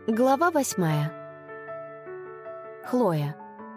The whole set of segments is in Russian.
Глава 8. Хлоя.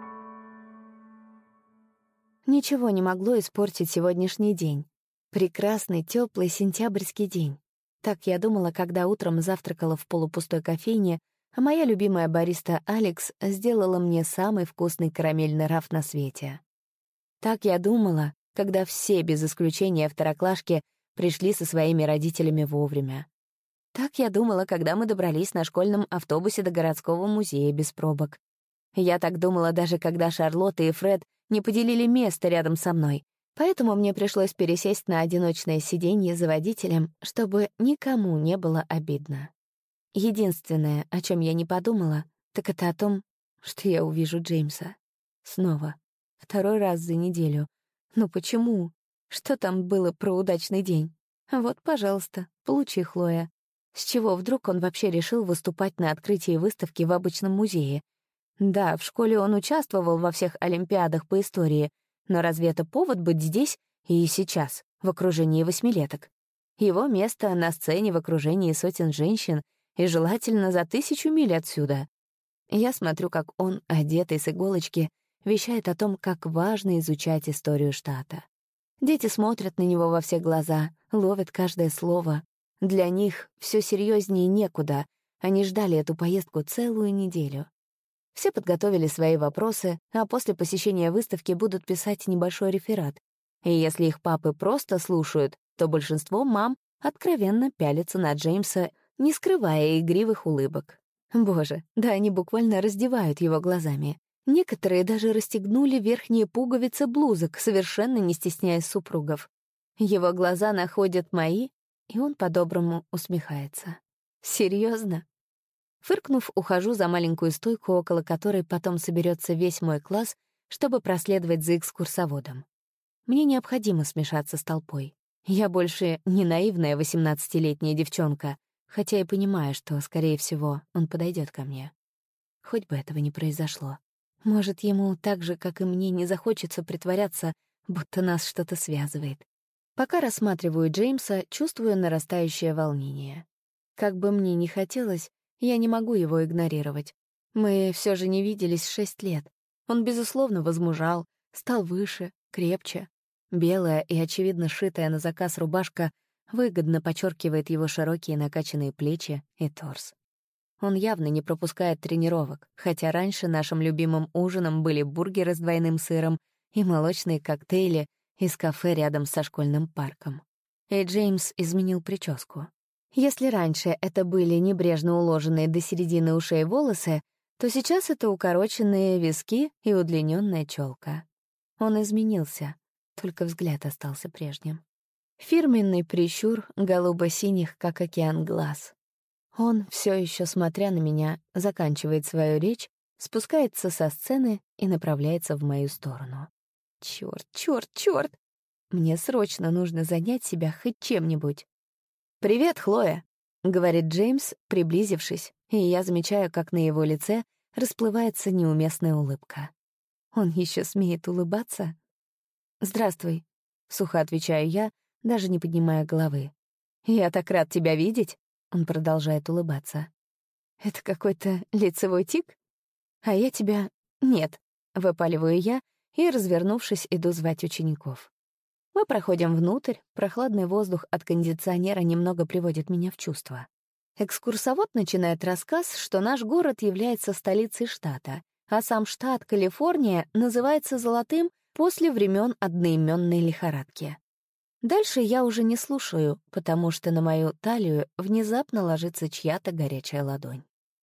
Ничего не могло испортить сегодняшний день. Прекрасный, теплый сентябрьский день. Так я думала, когда утром завтракала в полупустой кофейне, а моя любимая бариста Алекс сделала мне самый вкусный карамельный раф на свете. Так я думала, когда все, без исключения второклашки, пришли со своими родителями вовремя. Так я думала, когда мы добрались на школьном автобусе до городского музея без пробок. Я так думала даже, когда Шарлотта и Фред не поделили место рядом со мной, поэтому мне пришлось пересесть на одиночное сиденье за водителем, чтобы никому не было обидно. Единственное, о чем я не подумала, так это о том, что я увижу Джеймса. Снова. Второй раз за неделю. Ну почему? Что там было про удачный день? Вот, пожалуйста, получи, Хлоя. С чего вдруг он вообще решил выступать на открытии выставки в обычном музее? Да, в школе он участвовал во всех олимпиадах по истории, но разве это повод быть здесь и сейчас, в окружении восьмилеток? Его место на сцене в окружении сотен женщин и желательно за 1000 миль отсюда. Я смотрю, как он, одетый с иголочки, вещает о том, как важно изучать историю штата. Дети смотрят на него во все глаза, ловят каждое слово. Для них все серьезнее некуда. Они ждали эту поездку целую неделю. Все подготовили свои вопросы, а после посещения выставки будут писать небольшой реферат. И если их папы просто слушают, то большинство мам откровенно пялятся на Джеймса, не скрывая игривых улыбок. Боже, да они буквально раздевают его глазами. Некоторые даже расстегнули верхние пуговицы блузок, совершенно не стесняясь супругов. Его глаза находят мои, и он по-доброму усмехается. Серьезно? Фыркнув, ухожу за маленькую стойку, около которой потом соберется весь мой класс, чтобы проследовать за экскурсоводом. Мне необходимо смешаться с толпой. Я больше не наивная 18-летняя девчонка, хотя и понимаю, что, скорее всего, он подойдет ко мне. Хоть бы этого не произошло. Может, ему так же, как и мне, не захочется притворяться, будто нас что-то связывает. Пока рассматриваю Джеймса, чувствую нарастающее волнение. Как бы мне ни хотелось, я не могу его игнорировать. Мы все же не виделись 6 лет. Он, безусловно, возмужал, стал выше, крепче. Белая и, очевидно, сшитая на заказ рубашка выгодно подчеркивает его широкие накачанные плечи и торс. Он явно не пропускает тренировок, хотя раньше нашим любимым ужином были бургеры с двойным сыром и молочные коктейли из кафе рядом со школьным парком. И Джеймс изменил прическу. Если раньше это были небрежно уложенные до середины ушей волосы, то сейчас это укороченные виски и удлиненная челка. Он изменился, только взгляд остался прежним. Фирменный прищур голубо-синих, как океан, глаз. Он, все еще смотря на меня, заканчивает свою речь, спускается со сцены и направляется в мою сторону. Чёрт, чёрт, чёрт! Мне срочно нужно занять себя хоть чем-нибудь. «Привет, Хлоя», — говорит Джеймс, приблизившись, и я замечаю, как на его лице расплывается неуместная улыбка. Он еще смеет улыбаться? «Здравствуй», — сухо отвечаю я, даже не поднимая головы. «Я так рад тебя видеть», — он продолжает улыбаться. «Это какой-то лицевой тик? А я тебя... Нет», — выпаливаю я, и, развернувшись, иду звать учеников. Мы проходим внутрь, прохладный воздух от кондиционера немного приводит меня в чувство. Экскурсовод начинает рассказ, что наш город является столицей штата, а сам штат Калифорния называется золотым после времен одноименной лихорадки. Дальше я уже не слушаю, потому что на мою талию внезапно ложится чья-то горячая ладонь.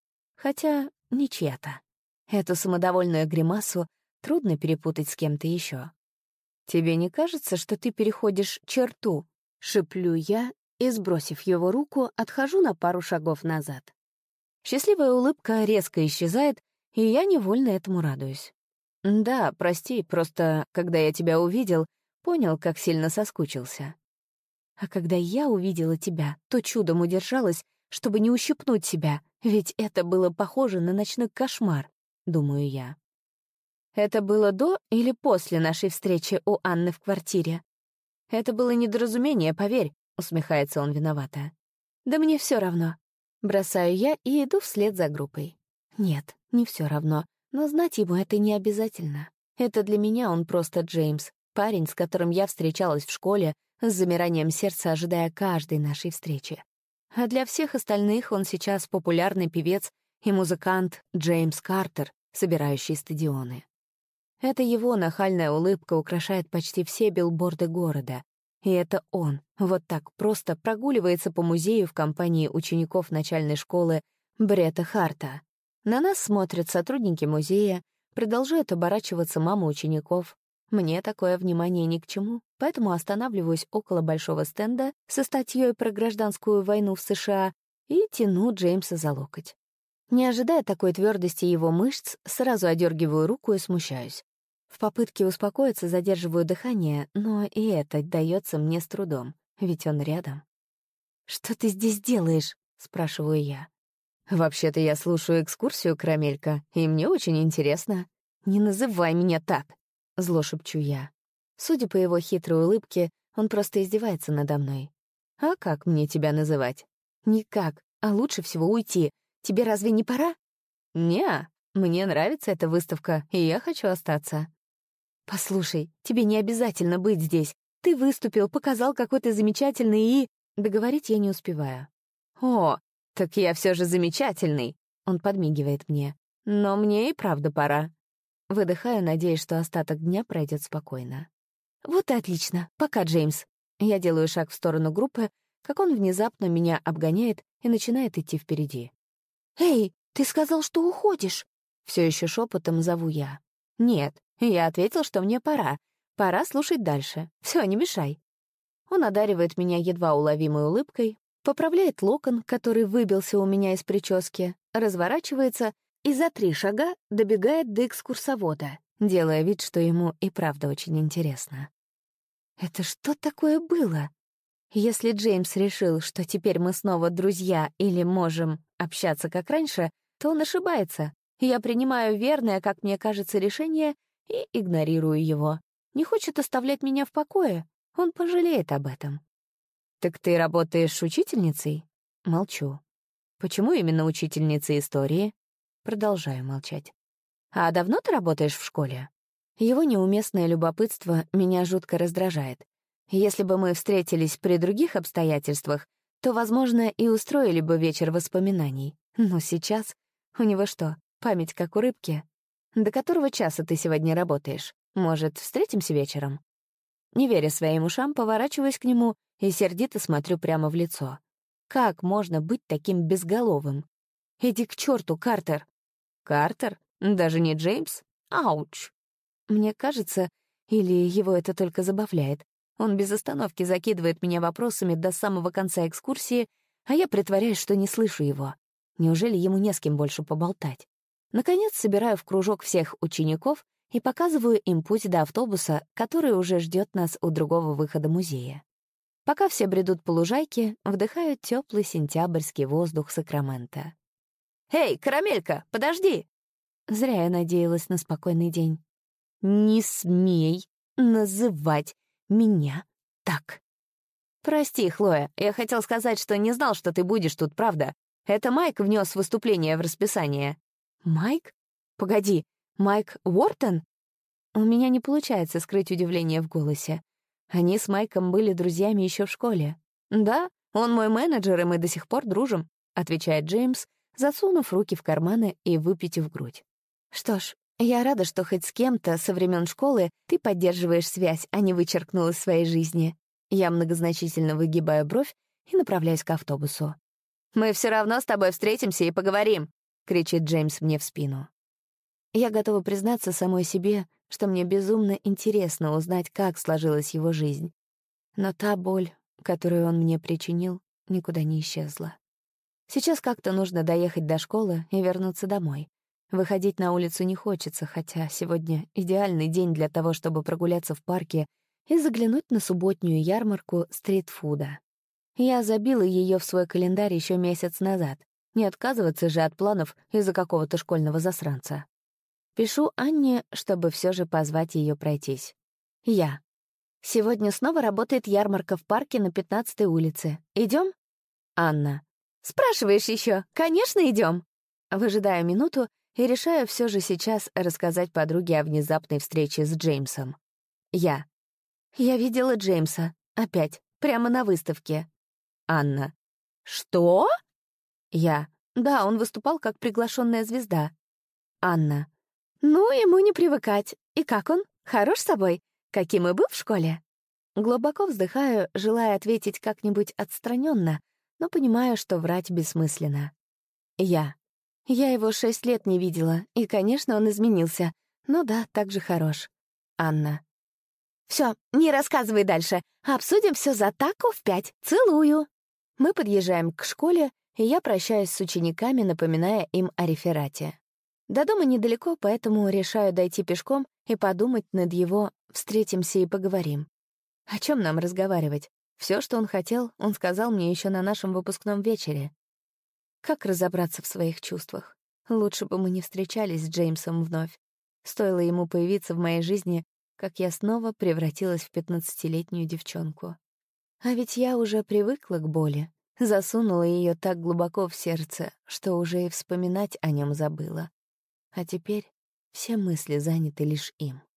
Хотя не чья-то. Эту самодовольную гримасу трудно перепутать с кем-то еще. «Тебе не кажется, что ты переходишь черту?» — шеплю я и, сбросив его руку, отхожу на пару шагов назад. Счастливая улыбка резко исчезает, и я невольно этому радуюсь. «Да, прости, просто, когда я тебя увидел, понял, как сильно соскучился. А когда я увидела тебя, то чудом удержалась, чтобы не ущипнуть себя, ведь это было похоже на ночной кошмар», — думаю я. «Это было до или после нашей встречи у Анны в квартире?» «Это было недоразумение, поверь», — усмехается он виновато. «Да мне все равно. Бросаю я и иду вслед за группой. Нет, не все равно, но знать ему это не обязательно. Это для меня он просто Джеймс, парень, с которым я встречалась в школе, с замиранием сердца ожидая каждой нашей встречи. А для всех остальных он сейчас популярный певец и музыкант Джеймс Картер, собирающий стадионы. Это его нахальная улыбка украшает почти все билборды города. И это он вот так просто прогуливается по музею в компании учеников начальной школы Бретта Харта. На нас смотрят сотрудники музея, продолжают оборачиваться мамы учеников. Мне такое внимание ни к чему, поэтому останавливаюсь около большого стенда со статьей про гражданскую войну в США и тяну Джеймса за локоть. Не ожидая такой твердости его мышц, сразу одергиваю руку и смущаюсь. В попытке успокоиться задерживаю дыхание, но и это дается мне с трудом, ведь он рядом. «Что ты здесь делаешь?» — спрашиваю я. «Вообще-то я слушаю экскурсию, Карамелька, и мне очень интересно». «Не называй меня так!» — зло шепчу я. Судя по его хитрой улыбке, он просто издевается надо мной. «А как мне тебя называть?» «Никак, а лучше всего уйти. Тебе разве не пора?» «Не, мне нравится эта выставка, и я хочу остаться». «Послушай, тебе не обязательно быть здесь. Ты выступил, показал, какой ты замечательный и...» Договорить я не успеваю. «О, так я все же замечательный!» Он подмигивает мне. «Но мне и правда пора». Выдыхаю, надеясь, что остаток дня пройдет спокойно. «Вот и отлично. Пока, Джеймс». Я делаю шаг в сторону группы, как он внезапно меня обгоняет и начинает идти впереди. «Эй, ты сказал, что уходишь!» Все еще шепотом зову я. «Нет, я ответил, что мне пора. Пора слушать дальше. Все, не мешай». Он одаривает меня едва уловимой улыбкой, поправляет локон, который выбился у меня из прически, разворачивается и за 3 шага добегает до экскурсовода, делая вид, что ему и правда очень интересно. Это что такое было? Если Джеймс решил, что теперь мы снова друзья или можем общаться как раньше, то он ошибается. Я принимаю верное, как мне кажется, решение и игнорирую его. Не хочет оставлять меня в покое. Он пожалеет об этом. «Так ты работаешь учительницей?» Молчу. «Почему именно учительницей истории?» Продолжаю молчать. «А давно ты работаешь в школе?» Его неуместное любопытство меня жутко раздражает. Если бы мы встретились при других обстоятельствах, то, возможно, и устроили бы вечер воспоминаний. Но сейчас... У него что, память как у рыбки? До которого часа ты сегодня работаешь? Может, встретимся вечером? Не веря своим ушам, поворачиваюсь к нему и сердито смотрю прямо в лицо. Как можно быть таким безголовым? Иди к черту, Картер! Картер? Даже не Джеймс? Ауч! Мне кажется, или его это только забавляет. Он без остановки закидывает меня вопросами до самого конца экскурсии, а я притворяюсь, что не слышу его. Неужели ему не с кем больше поболтать? Наконец, собираю в кружок всех учеников и показываю им путь до автобуса, который уже ждет нас у другого выхода музея. Пока все бредут по лужайке, вдыхают теплый сентябрьский воздух Сакрамента. «Эй, Карамелька, подожди!» Зря я надеялась на спокойный день. «Не смей называть меня так!» «Прости, Хлоя, я хотел сказать, что не знал, что ты будешь тут, правда. Это Майк внес выступление в расписание». «Майк? Погоди, Майк Уортон?» У меня не получается скрыть удивление в голосе. Они с Майком были друзьями еще в школе. «Да, он мой менеджер, и мы до сих пор дружим», — отвечает Джеймс, засунув руки в карманы и выпитив грудь. «Что ж, я рада, что хоть с кем-то со времен школы ты поддерживаешь связь, а не вычеркнул из своей жизни». Я многозначительно выгибаю бровь и направляюсь к автобусу. «Мы все равно с тобой встретимся и поговорим», — кричит Джеймс мне в спину. Я готова признаться самой себе, что мне безумно интересно узнать, как сложилась его жизнь. Но та боль, которую он мне причинил, никуда не исчезла. Сейчас как-то нужно доехать до школы и вернуться домой. Выходить на улицу не хочется, хотя сегодня идеальный день для того, чтобы прогуляться в парке и заглянуть на субботнюю ярмарку стритфуда. Я забила ее в свой календарь еще месяц назад. Не отказываться же от планов из-за какого-то школьного засранца. Пишу Анне, чтобы все же позвать ее пройтись. Я. Сегодня снова работает ярмарка в парке на 15-й улице. Идем? Анна. Спрашиваешь еще? Конечно, идем. Выжидаю минуту и решаю все же сейчас рассказать подруге о внезапной встрече с Джеймсом. Я видела Джеймса. Опять. Прямо на выставке. Анна. Что? Да, он выступал как приглашенная звезда. Анна. Ну, ему не привыкать. И как он? Хорош собой? Каким и был в школе? Глубоко вздыхаю, желая ответить как-нибудь отстраненно, но понимаю, что врать бессмысленно. Я его 6 лет не видела, и, конечно, он изменился. Но да, так же хорош. Анна. Все, не рассказывай дальше. Обсудим все за тако в 5. Целую. Мы подъезжаем к школе, и я прощаюсь с учениками, напоминая им о реферате. До дома недалеко, поэтому решаю дойти пешком и подумать над его «встретимся и поговорим». О чем нам разговаривать? Все, что он хотел, он сказал мне еще на нашем выпускном вечере. Как разобраться в своих чувствах? Лучше бы мы не встречались с Джеймсом вновь. Стоило ему появиться в моей жизни, как я снова превратилась в 15-летнюю девчонку. А ведь я уже привыкла к боли, засунула ее так глубоко в сердце, что уже и вспоминать о нем забыла. А теперь все мысли заняты лишь им.